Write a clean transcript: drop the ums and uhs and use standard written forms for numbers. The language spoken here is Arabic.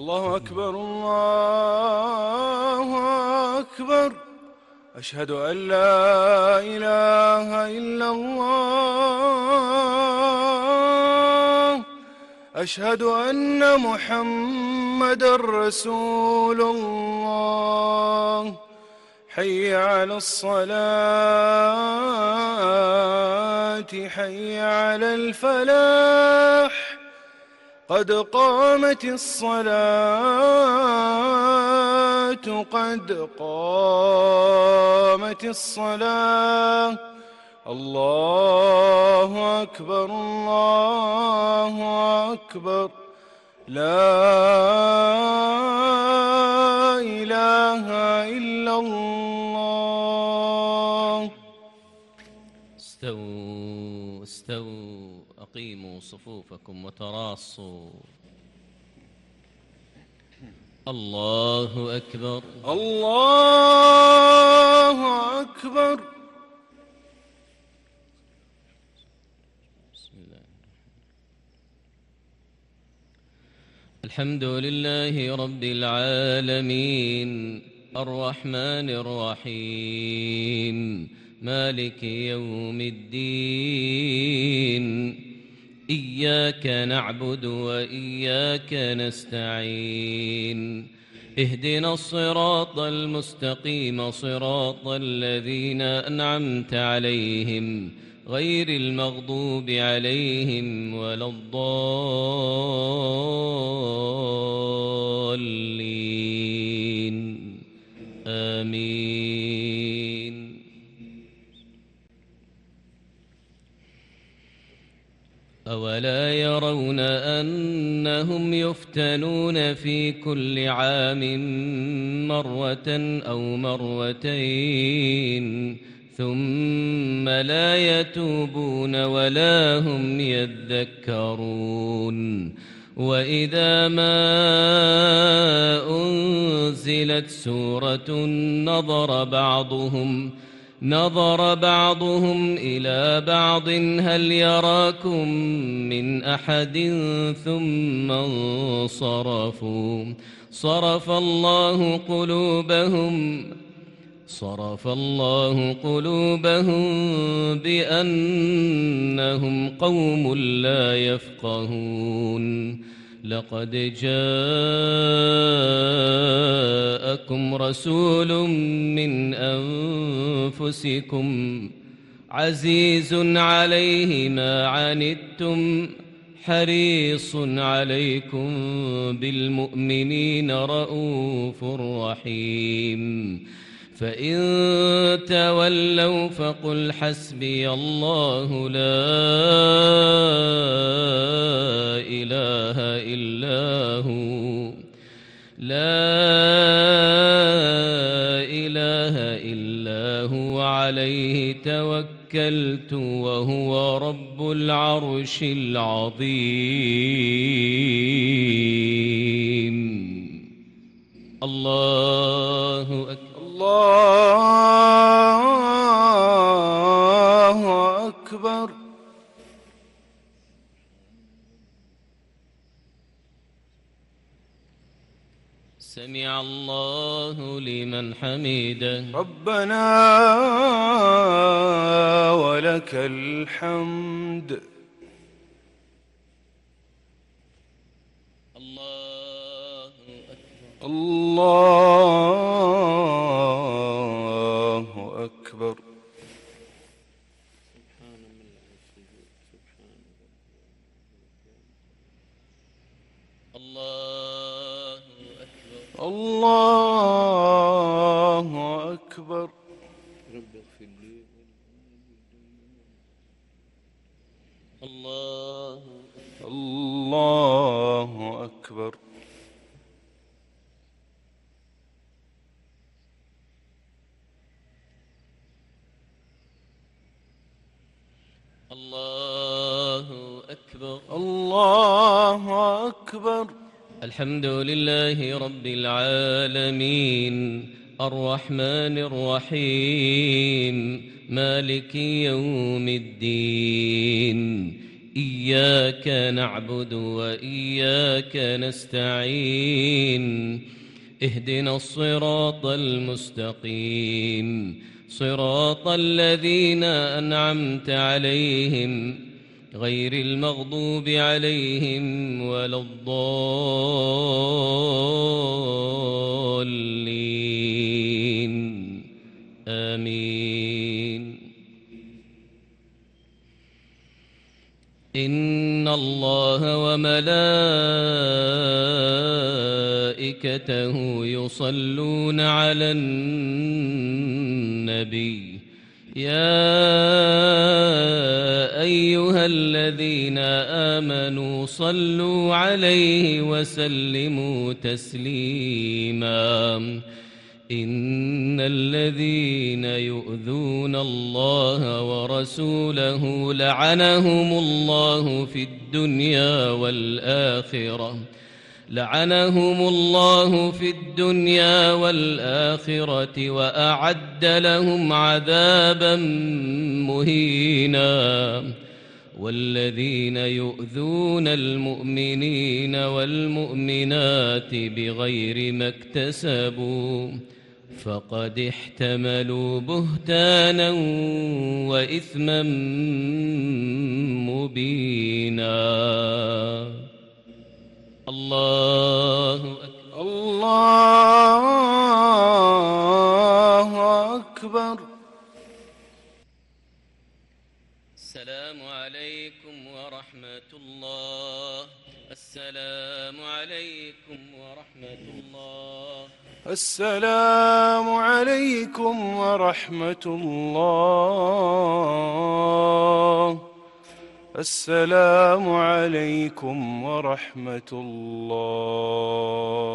الله أكبر الله أكبر. أشهد أن لا إله إلا الله. أشهد أن محمدًا رسول الله. حي على الصلاة حي على الفلاح. قد قامت الصلاة قد قامت الصلاة. الله أكبر الله أكبر. لا إله إلا الله. استووا استووا، أقيموا صفوفكم وتراصوا. الله أكبر الله أكبر. بسم الله. الحمد لله رب العالمين، الرحمن الرحيم، مالك يوم الدين. إياك نعبد وإياك نستعين. اهدنا الصراط المستقيم، صراط الذين أنعمت عليهم غير المغضوب عليهم ولا الضالين. آمين. أولا يرون أنهم يفتنون في كل عام مرة أو مرتين ثم لا يتوبون ولا هم يذكرون. وإذا ما أنزلت سورة نظر بعضهم إلى بعض هل يراكم من أحد ثم انصرفوا. صرف الله قلوبهم بأنهم قوم لا يفقهون. لقد جاءكم رسول من أنفسكم عزيز عليه ما عنتم حريص عليكم بالمؤمنين رءوف رحيم. فإن تولوا فقل حسبي الله لا إله إلا هو عليه توكلت وهو رب العرش العظيم. الله أكبر الله أكبر. سمع الله لمن حمده. ربنا ولك الحمد. الله أكبر الله أكبر. الله أكبر الله أكبر. رب اغفر لي. الله أكبر. الله أكبر الله أكبر. الحمد لله رب العالمين، الرحمن الرحيم، مالك يوم الدين. إياك نعبد وإياك نستعين اهدنا الصراط المستقيم صراط الذين أنعمت عليهم غير المغضوب عليهم ولا الضالين آمين. إن الله وملائكته يصلون على النبي يا أيها الذين آمنوا صلوا عليه وسلموا تسليما إن الذين يؤذون الله ورسوله لعنهم الله في الدنيا والآخرة وأعد لهم عذابا مهينا والذين يؤذون المؤمنين والمؤمنات بغير ما اكتسبوا فقد احتملوا بهتانا وإثما مبينا. الله أكبر. الله أكبر. السلام عليكم ورحمة الله. السلام عليكم ورحمة الله. السلام عليكم ورحمة الله. السلام عليكم ورحمة الله.